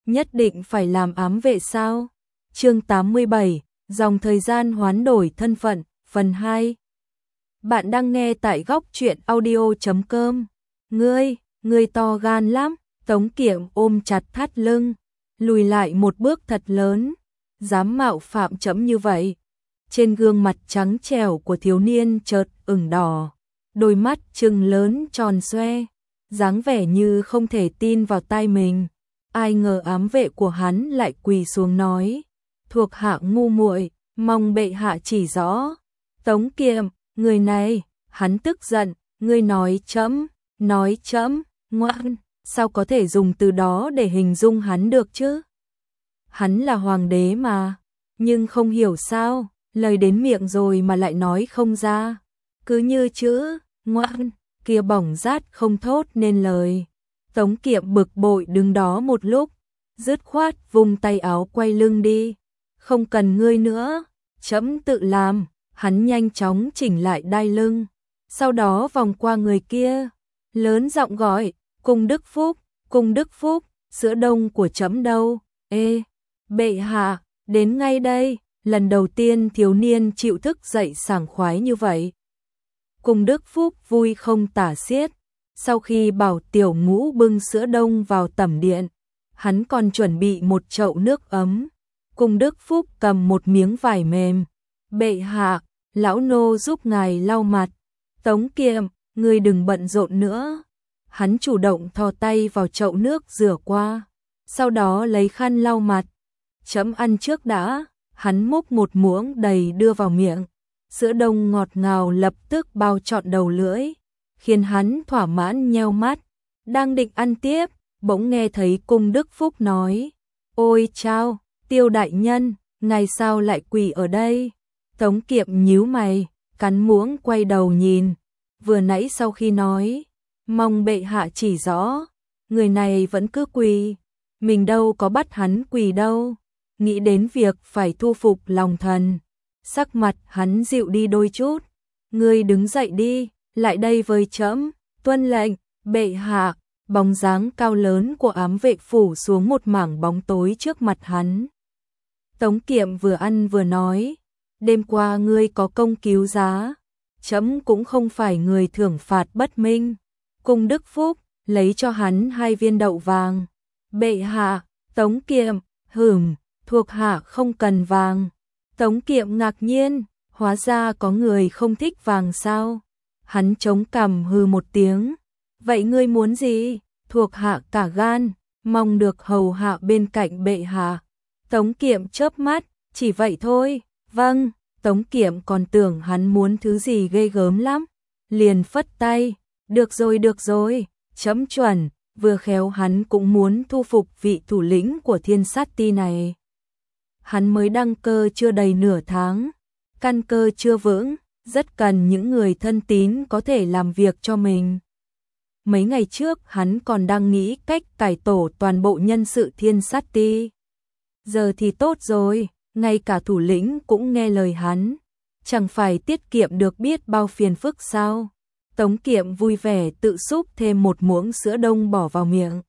nhất định phải làm ám vệ sao? Chương 87, dòng thời gian hoán đổi thân phận, phần 2. Bạn đang nghe tại góc truyện audio.com. Ngươi to gan lắm. Tống Kiệm ôm chặt thắt lưng, lùi lại một bước thật lớn, dám mạo phạm chấm như vậy. Trên gương mặt trắng trẻo của thiếu niên chợt ửng đỏ, đôi mắt trừng lớn tròn xoe, dáng vẻ như không thể tin vào tai mình. Ai ngờ ám vệ của hắn lại quỳ xuống nói: "Thuộc hạ ngu muội, mong bệ hạ chỉ rõ." Tống Kiệm, người này, hắn tức giận, ngươi nói chấm, ngoan, sao có thể dùng từ đó để hình dung hắn được chứ? Hắn là hoàng đế mà, nhưng không hiểu sao, lời đến miệng rồi mà lại nói không ra. Cứ như chữ ngoan kia bỏng rát không thốt nên lời. Tống Kiệm bực bội đứng đó một lúc, dứt khoát vung tay áo quay lưng đi. Không cần ngươi nữa, chấm tự làm. Hắn nhanh chóng chỉnh lại đai lưng, sau đó vòng qua người kia, lớn giọng gọi: "Cung Đức Phúc, sữa đông của chấm đâu?" "Ê, bệ hạ, đến ngay đây." Lần đầu tiên thiếu niên chịu thức dậy sảng khoái như vậy. Cung Đức Phúc vui không tả xiết. Sau khi bảo tiểu ngũ bưng sữa đông vào tẩm điện, hắn còn chuẩn bị một chậu nước ấm. Cung Đức Phúc cầm một miếng vải mềm: "Bệ hạ, lão nô giúp ngài lau mặt." "Tống Kiệm, ngươi đừng bận rộn nữa." Hắn chủ động thò tay vào chậu nước rửa qua, sau đó lấy khăn lau mặt. "Chấm ăn trước đã." Hắn múc một muỗng đầy đưa vào miệng. Sữa đông ngọt ngào lập tức bao trọn đầu lưỡi, khiến hắn thỏa mãn nheo mắt. Đang định ăn tiếp, bỗng nghe thấy Cung Đức Phúc nói: "Ôi chao, Tiêu đại nhân, ngài sao lại quỳ ở đây?" Tống Kiệm nhíu mày, cắn muỗng quay đầu nhìn. Vừa nãy sau khi nói mong bệ hạ chỉ rõ, người này vẫn cứ quỳ. Mình đâu có bắt hắn quỳ đâu. Nghĩ đến việc phải thu phục lòng thần, sắc mặt hắn dịu đi đôi chút. "Ngươi đứng dậy đi, lại đây với chấm." "Tuân lệnh, bệ hạ." Bóng dáng cao lớn của ám vệ phủ xuống một mảng bóng tối trước mặt hắn. Tống Kiệm vừa ăn vừa nói: "Đêm qua ngươi có công cứu giá, chấm cũng không phải người thưởng phạt bất minh." Cung Đức Phúc lấy cho hắn 2 viên đậu vàng. "Bệ hạ." Tống Kiệm: "Thuộc hạ không cần vàng." Tống Kiệm ngạc nhiên, hóa ra có người không thích vàng sao? Hắn chống cằm hừ một tiếng: "Vậy ngươi muốn gì?" "Thuộc hạ cả gan, mong được hầu hạ bên cạnh bệ hạ." Tống Kiệm chớp mắt: "Chỉ vậy thôi." "Vâng." Tống Kiệm còn tưởng hắn muốn thứ gì ghê gớm lắm, liền phất tay: được rồi, chấm chuẩn." Vừa khéo hắn cũng muốn thu phục vị thủ lĩnh của Thiên Sát Ti này. Hắn mới đăng cơ chưa đầy nửa tháng, căn cơ chưa vững, rất cần những người thân tín có thể làm việc cho mình. Mấy ngày trước hắn còn đang nghĩ cách cải tổ toàn bộ nhân sự Thiên Sát Ti. Giờ thì tốt rồi, ngay cả thủ lĩnh cũng nghe lời hắn, chẳng phải tiết kiệm được biết bao phiền phức sao? Tống Kiệm vui vẻ tự xúc thêm một muỗng sữa đông bỏ vào miệng.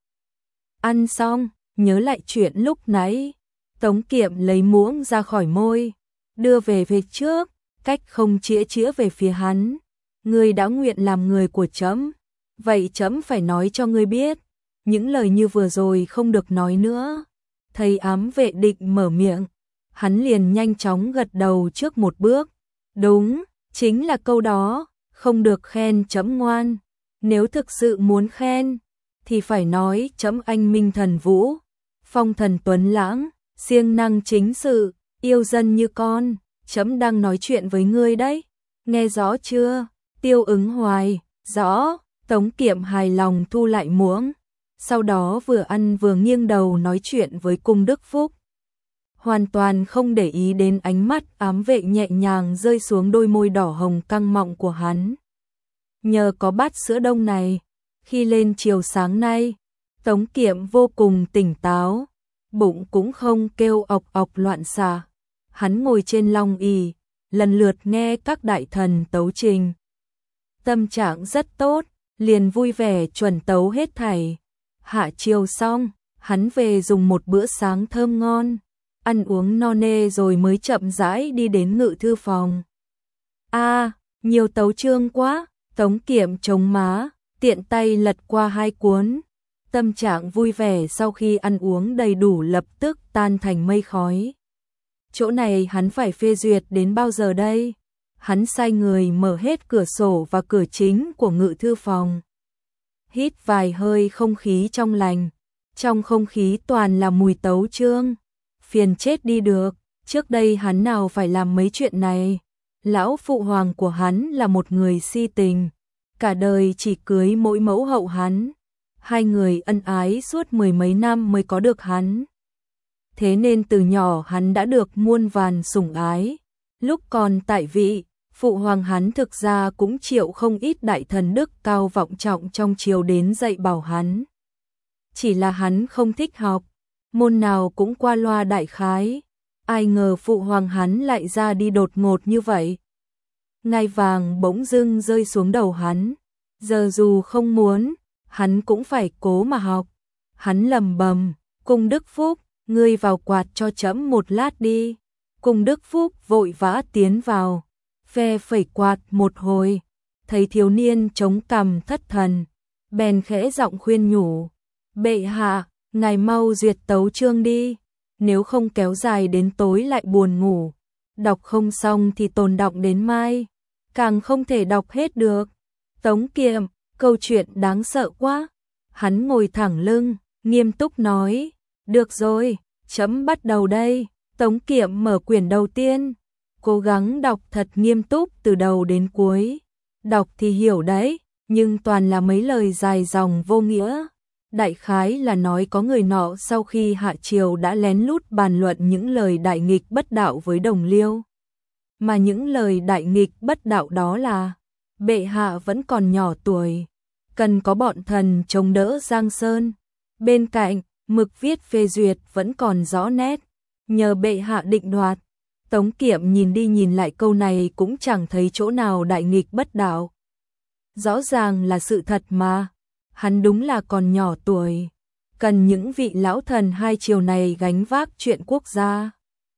Ăn xong, nhớ lại chuyện lúc nãy. Tống Kiệm lấy muỗng ra khỏi môi, đưa về phía trước, cách không chĩa về phía hắn. "Ngươi đã nguyện làm người của chấm, vậy chấm phải nói cho ngươi biết, những lời như vừa rồi không được nói nữa." Thấy ám vệ định mở miệng, hắn liền nhanh chóng gật đầu trước một bước. "Đúng, chính là câu đó, không được khen chấm ngoan. Nếu thực sự muốn khen, thì phải nói chấm anh minh thần vũ, phong thần tuấn lãng, siêng năng chính sự, yêu dân như con. Chấm đang nói chuyện với ngươi đấy, nghe rõ chưa?" Tiêu ứng hoài: "Rõ." Tống Kiệm hài lòng thu lại muỗng, sau đó vừa ăn vừa nghiêng đầu nói chuyện với Cung Đức Phúc, hoàn toàn không để ý đến ánh mắt ám vệ nhẹ nhàng rơi xuống đôi môi đỏ hồng căng mọng của hắn. Nhờ có bát sữa đông này, khi lên chiều sáng nay, Tống Kiệm vô cùng tỉnh táo, bụng cũng không kêu ọc ọc loạn xạ. Hắn ngồi trên long ỷ, lần lượt nghe các đại thần tấu trình. Tâm trạng rất tốt, liền vui vẻ chuẩn tấu hết thảy. Hạ chiều xong, hắn về dùng một bữa sáng thơm ngon, ăn uống no nê rồi mới chậm rãi đi đến ngự thư phòng. Nhiều tấu chương quá, Tống Kiệm chống má, tiện tay lật qua 2 cuốn. Tâm trạng vui vẻ sau khi ăn uống đầy đủ lập tức tan thành mây khói. Chỗ này hắn phải phê duyệt đến bao giờ đây? Hắn sai người mở hết cửa sổ và cửa chính của ngự thư phòng. Hít vài hơi không khí trong lành. Trong không khí toàn là mùi tấu chương. Phiền chết đi được, trước đây hắn nào phải làm mấy chuyện này. Lão phụ hoàng của hắn là một người si tình, cả đời chỉ cưới mỗi mẫu hậu hắn. 2 người ân ái suốt 10 mấy năm mới có được hắn. Thế nên từ nhỏ hắn đã được muôn vàn sủng ái. Lúc còn tại vị, phụ hoàng hắn thực ra cũng triệu không ít đại thần đức cao vọng trọng trong triều đến dạy bảo hắn. Chỉ là hắn không thích học, môn nào cũng qua loa đại khái. Ai ngờ phụ hoàng hắn lại ra đi đột ngột như vậy. Ngai vàng bỗng dưng rơi xuống đầu hắn. Giờ dù không muốn, hắn cũng phải cố mà học. Hắn lầm bầm, Cung Đức Phúc, ngươi vào quạt cho trẫm một lát đi. Cung Đức Phúc vội vã tiến vào, phe phẩy quạt một hồi. Thấy thiếu niên chống cằm thất thần, bèn khẽ giọng khuyên nhủ. Bệ hạ, ngài mau duyệt tấu chương đi. Nếu không kéo dài đến tối lại buồn ngủ. Đọc không xong thì tồn đọng đến mai. Càng không thể đọc hết được. Tống Kiệm, câu chuyện đáng sợ quá. Hắn ngồi thẳng lưng, nghiêm túc nói. Được rồi, trẫm bắt đầu đây. Tống Kiệm mở quyển đầu tiên. Cố gắng đọc thật nghiêm túc từ đầu đến cuối. Đọc thì hiểu đấy, nhưng toàn là mấy lời dài dòng vô nghĩa. Đại khái là nói có người nọ sau khi hạ triều đã lén lút bàn luận những lời đại nghịch bất đạo với đồng liêu. Mà những lời đại nghịch bất đạo đó là: bệ hạ vẫn còn nhỏ tuổi, cần có bọn thần chống đỡ Giang Sơn. Bên cạnh, mực viết phê duyệt vẫn còn rõ nét, nhờ bệ hạ định đoạt. Tống Kiệm nhìn đi nhìn lại câu này cũng chẳng thấy chỗ nào đại nghịch bất đạo. Rõ ràng là sự thật mà. Hắn đúng là còn nhỏ tuổi, cần những vị lão thần 2 triều này gánh vác chuyện quốc gia.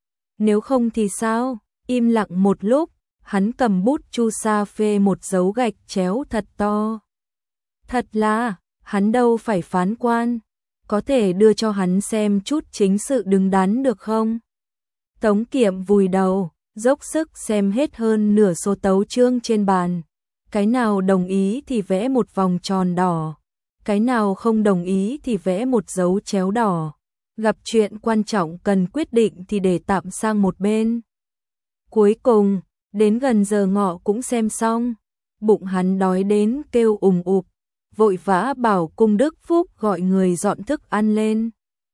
Nếu không thì sao? Im lặng một lúc, hắn cầm bút chu sa phê một dấu gạch chéo thật to. Thật là, hắn đâu phải phán quan, có thể đưa cho hắn xem chút chính sự đứng đắn được không? Tống Kiệm vùi đầu, dốc sức xem hết hơn nửa số tấu chương trên bàn. Cái nào đồng ý thì vẽ một vòng tròn đỏ. Cái nào không đồng ý thì vẽ một dấu chéo đỏ. Gặp chuyện quan trọng cần quyết định thì để tạm sang một bên. Cuối cùng, đến gần giờ ngọ cũng xem xong. Bụng hắn đói đến kêu ùng ục, vội vã bảo Cung Đức Phúc gọi người dọn thức ăn lên.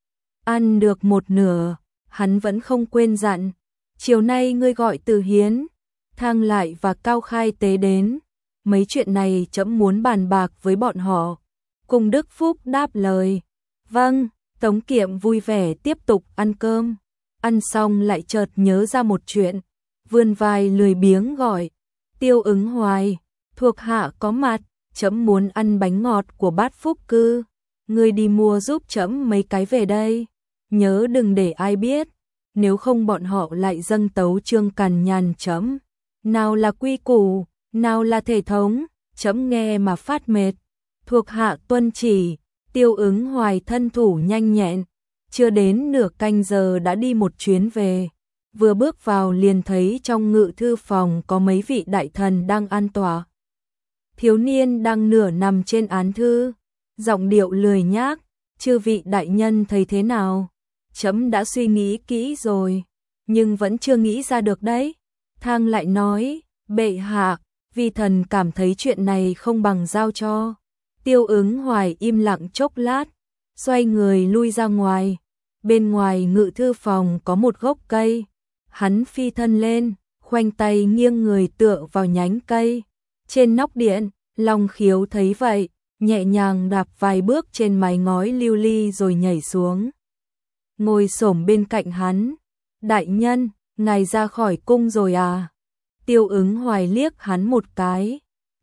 Ăn được một nửa, hắn vẫn không quên dặn. Chiều nay ngươi gọi Từ Hiến, Thang Lại và Cao Khai Tế đến. Mấy chuyện này trẫm muốn bàn bạc với bọn họ. Cung Đức Phúc đáp lời. Vâng, Tống Kiệm vui vẻ tiếp tục ăn cơm. Ăn xong lại chợt nhớ ra một chuyện. Vươn vai lười biếng gọi. Tiêu Ứng Hoài, thuộc hạ có mặt, trẫm muốn ăn bánh ngọt của Bát Phúc Cư. Ngươi đi mua giúp trẫm mấy cái về đây. Nhớ đừng để ai biết, nếu không bọn họ lại dâng tấu chương cằn nhằn trẫm. Nào là quy củ, nào là thể thống, trẫm nghe mà phát mệt. Thuộc hạ tuân chỉ. Tiêu Ứng Hoài thân thủ nhanh nhẹn, chưa đến nửa canh giờ đã đi một chuyến về. Vừa bước vào liền thấy trong ngự thư phòng có mấy vị đại thần đang an tọa. Thiếu niên đang nửa nằm trên án thư, giọng điệu lười nhác. Chư vị đại nhân thấy thế nào? Trẫm đã suy nghĩ kỹ rồi, nhưng vẫn chưa nghĩ ra được đấy. Thang Lại nói, bệ hạ, vi thần cảm thấy chuyện này không bằng giao cho. Tiêu Ứng Hoài im lặng chốc lát, xoay người lui ra ngoài. Bên ngoài ngự thư phòng có một gốc cây. Hắn phi thân lên, khoanh tay nghiêng người tựa vào nhánh cây. Trên nóc điện, Long Khiếu thấy vậy, nhẹ nhàng đạp vài bước trên mái ngói lưu ly rồi nhảy xuống. Ngồi xổm bên cạnh hắn. Đại nhân, ngài ra khỏi cung rồi à? Tiêu Ứng Hoài liếc hắn một cái.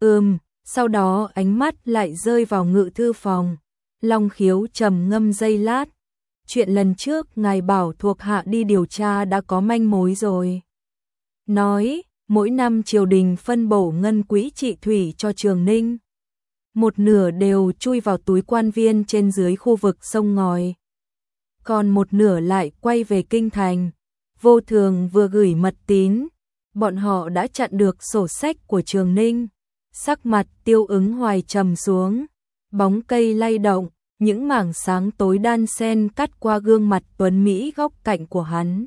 Sau đó ánh mắt lại rơi vào ngự thư phòng. Long Khiếu trầm ngâm giây lát, chuyện lần trước ngài bảo thuộc hạ đi điều tra đã có manh mối rồi. Nói, mỗi năm triều đình phân bổ ngân quỹ trị thủy cho Trường Ninh. Một nửa đều chui vào túi quan viên trên dưới khu vực sông ngòi. Còn một nửa lại quay về kinh thành. Vô Thường vừa gửi mật tín, bọn họ đã chặn được sổ sách của Trường Ninh. Sắc mặt Tiêu Ứng Hoài trầm xuống, bóng cây lay động, những mảng sáng tối đan xen cắt qua gương mặt tuấn mỹ góc cạnh của hắn.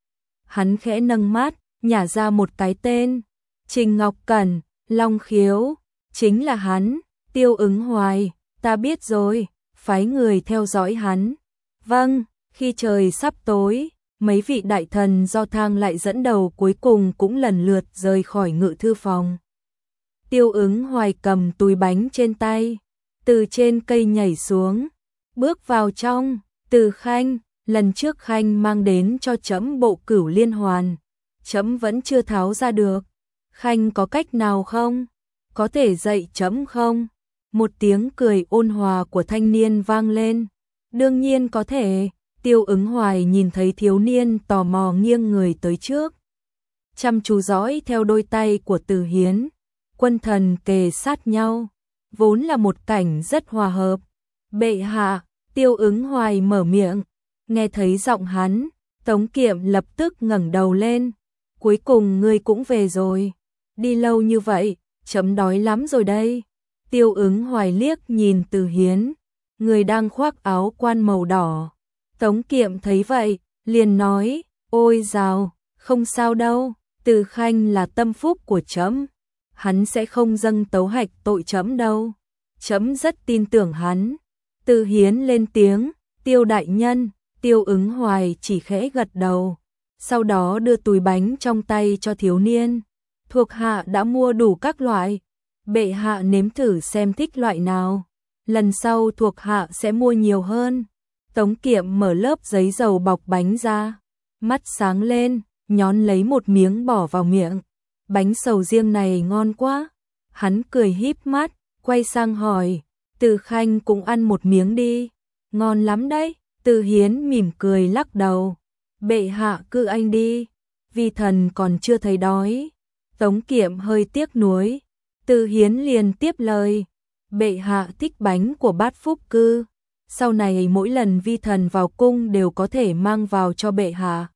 Hắn khẽ nâng mắt, nhả ra một cái tên, Trình Ngọc Cẩn, Long Khiếu, chính là hắn. Tiêu Ứng Hoài, ta biết rồi, phái người theo dõi hắn. Vâng, khi trời sắp tối, mấy vị đại thần do thang lại dẫn đầu cuối cùng cũng lần lượt rời khỏi ngự thư phòng. Tiêu Ứng Hoài cầm túi bánh trên tay, từ trên cây nhảy xuống, bước vào trong. Từ Khanh, lần trước Khanh mang đến cho trẫm bộ Cửu Liên Hoàn, trẫm vẫn chưa tháo ra được. Khanh có cách nào không? Có thể dạy trẫm không? Một tiếng cười ôn hòa của thanh niên vang lên. Đương nhiên có thể. Tiêu Ứng Hoài nhìn thấy thiếu niên tò mò nghiêng người tới trước, chăm chú dõi theo đôi tay của Từ Hiến. Quân thần kề sát nhau, vốn là một cảnh rất hòa hợp. Bệ hạ, Tiêu Ứng Hoài mở miệng, nghe thấy giọng hắn, Tống Kiệm lập tức ngẩng đầu lên. Cuối cùng ngươi cũng về rồi, đi lâu như vậy, trẫm đói lắm rồi đây. Tiêu Ứng Hoài liếc nhìn Từ Hiến, người đang khoác áo quan màu đỏ. Tống Kiệm thấy vậy, liền nói, ôi dào, không sao đâu, Từ Khanh là tâm phúc của trẫm, hắn sẽ không dâng tấu hạch tội trẫm đâu, trẫm rất tin tưởng hắn. Từ Hiến lên tiếng, Tiêu đại nhân. Tiêu Ứng Hoài chỉ khẽ gật đầu, sau đó đưa túi bánh trong tay cho thiếu niên. Thuộc hạ đã mua đủ các loại, bệ hạ nếm thử xem thích loại nào, lần sau thuộc hạ sẽ mua nhiều hơn. Tống Kiệm mở lớp giấy dầu bọc bánh ra, mắt sáng lên, nhón lấy một miếng bỏ vào miệng. Bánh sầu riêng này ngon quá. Hắn cười híp mắt, quay sang hỏi, Từ Khanh cũng ăn một miếng đi. Ngon lắm đấy. Từ Hiến mỉm cười lắc đầu, bệ hạ cứ anh đi, vi thần còn chưa thấy đói. Tống Kiệm hơi tiếc nuối. Từ Hiến liền tiếp lời, bệ hạ thích bánh của Bát Phúc Cư, sau này mỗi lần vi thần vào cung đều có thể mang vào cho bệ hạ.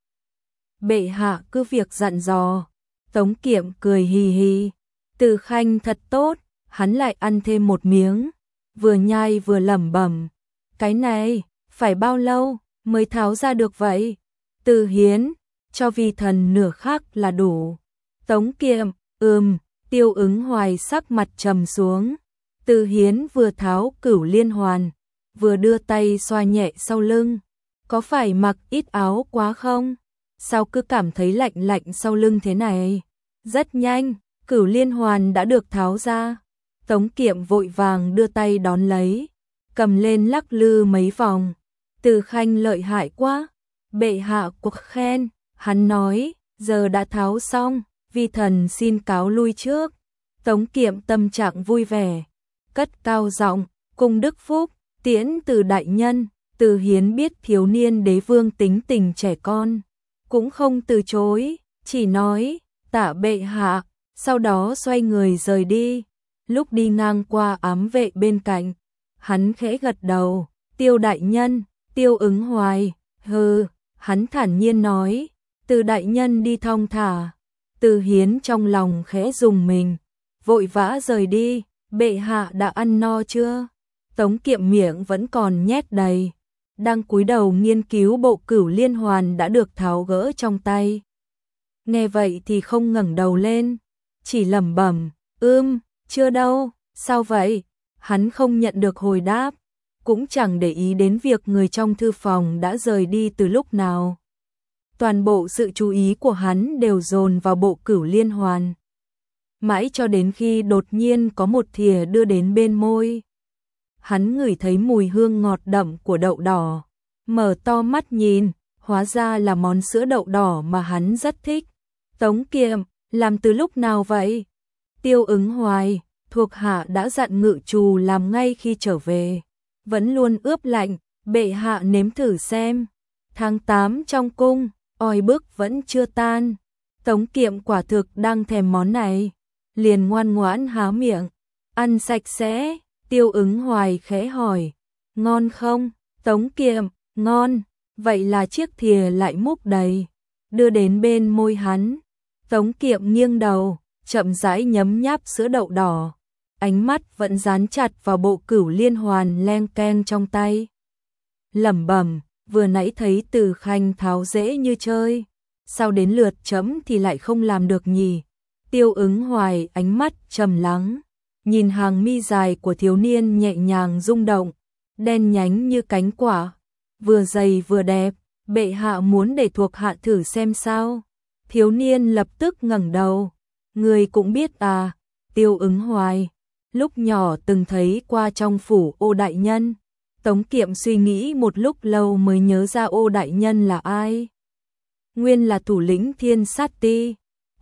Bệ hạ cứ việc dặn dò. Tống Kiệm cười hì hì. Từ Khanh thật tốt. Hắn lại ăn thêm một miếng, vừa nhai vừa lẩm bẩm, cái này phải bao lâu mới tháo ra được vậy? Từ Hiến, cho vi thần nửa khắc là đủ. Tống Kiệm, Tiêu Ứng Hoài sắc mặt trầm xuống. Từ Hiến vừa tháo Cửu Liên Hoàn, vừa đưa tay xoa nhẹ sau lưng. Có phải mặc ít áo quá không? Sao cứ cảm thấy lạnh lạnh sau lưng thế này? Rất nhanh, Cửu Liên Hoàn đã được tháo ra. Tống Kiệm vội vàng đưa tay đón lấy, cầm lên lắc lư mấy vòng. Từ Khanh lợi hại quá, bệ hạ cuộc khen. Hắn nói, giờ đã tháo xong, vi thần xin cáo lui trước. Tống Kiệm tâm trạng vui vẻ, cất cao giọng, cung đức phúc, tiễn Từ đại nhân. Từ Hiến biết thiếu niên đế vương tính tình trẻ con, cũng không từ chối, chỉ nói, tạ bệ hạ, sau đó xoay người rời đi. Lúc đi ngang qua ám vệ bên cạnh, hắn khẽ gật đầu, Tiêu đại nhân. Tiêu Ứng Hoài, hừ, hắn thản nhiên nói, Từ đại nhân đi thong thả. Từ Hiến trong lòng khẽ rùng mình, vội vã rời đi. Bệ hạ đã ăn no chưa? Tống Kiệm miệng vẫn còn nhét đầy, đang cúi đầu nghiên cứu bộ Cửu Liên Hoàn đã được tháo gỡ trong tay. Nghe vậy thì không ngẩng đầu lên, chỉ lẩm bẩm, chưa đâu. Sao vậy? Hắn không nhận được hồi đáp, cũng chẳng để ý đến việc người trong thư phòng đã rời đi từ lúc nào. Toàn bộ sự chú ý của hắn đều dồn vào bộ Cửu Liên Hoàn. Mãi cho đến khi đột nhiên có một thìa đưa đến bên môi. Hắn ngửi thấy mùi hương ngọt đậm của đậu đỏ, mở to mắt nhìn, hóa ra là món sữa đậu đỏ mà hắn rất thích. Tống Kiệm, làm từ lúc nào vậy? Tiêu Ứng Hoài, thuộc hạ đã dặn ngự trù làm ngay khi trở về, vẫn luôn ướp lạnh, Bệ hạ nếm thử xem. Tháng 8 trong cung, oi bức vẫn chưa tan. Tống Kiệm quả thực đang thèm món này, liền ngoan ngoãn há miệng, ăn sạch sẽ. Tiêu Ứng Hoài khẽ hỏi, ngon không? Tống Kiệm, ngon. Vậy là chiếc thìa lại múc đầy, đưa đến bên môi hắn. Tống Kiệm nghiêng đầu, chậm rãi nhấm nháp sữa đậu đỏ, ánh mắt vẫn dán chặt vào bộ cửu liên hoàn leng keng trong tay. Lẩm bẩm, vừa nãy thấy Từ Khanh tháo dễ như chơi, sao đến lượt chấm thì lại không làm được nhỉ? Tiêu Ứng Hoài ánh mắt trầm lắng, nhìn hàng mi dài của thiếu niên nhẹ nhàng rung động, đen nhánh như cánh quả, vừa dày vừa đẹp. Bệ hạ muốn để thuộc hạ thử xem sao? Thiếu niên lập tức ngẩng đầu, người cũng biết à? Tiêu Ứng Hoài lúc nhỏ từng thấy qua trong phủ Ô đại nhân. Tống Kiệm suy nghĩ một lúc lâu mới nhớ ra Ô đại nhân là ai. Nguyên là thủ lĩnh Thiên Sát Ti.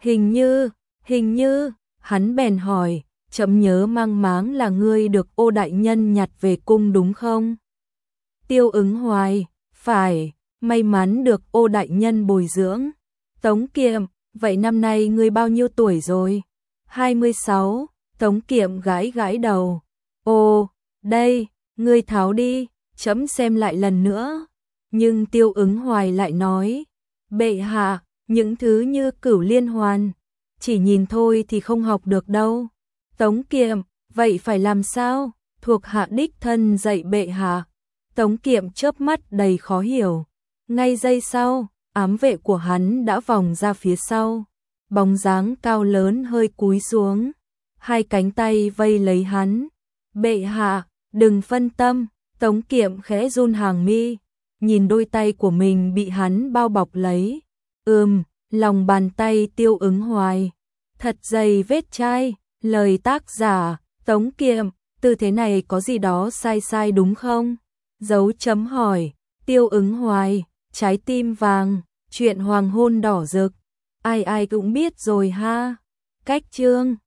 Hình như, hắn bèn hỏi, chậm nhớ mang máng là ngươi được Ô đại nhân nhặt về cung đúng không? Tiêu Ứng Hoài, phải, may mắn được Ô đại nhân bồi dưỡng. Tống Kiệm, vậy năm nay ngươi bao nhiêu tuổi rồi? 26, Tống Kiệm gãi gãi đầu. Ồ, đây, ngươi tháo đi, chấm xem lại lần nữa. Nhưng Tiêu Ứng Hoài lại nói, bệ hạ, những thứ như cửu liên hoàn, chỉ nhìn thôi thì không học được đâu. Tống Kiệm, vậy phải làm sao? Thuộc hạ đích thân dạy bệ hạ. Tống Kiệm chớp mắt đầy khó hiểu. Ngay giây sau, ám vệ của hắn đã vòng ra phía sau, bóng dáng cao lớn hơi cúi xuống, hai cánh tay vây lấy hắn. Bệ hạ, đừng phân tâm. Tống Kiệm khẽ run hàng mi, nhìn đôi tay của mình bị hắn bao bọc lấy. Lòng bàn tay Tiêu Ứng Hoài thật dày vết chai. Lời tác giả, Tống Kiệm, tư thế này có gì đó sai sai đúng không? Dấu chấm hỏi. Tiêu Ứng Hoài, trái tim vàng, chuyện hoàng hôn đỏ rực, ai ai cũng biết rồi ha. Cách chương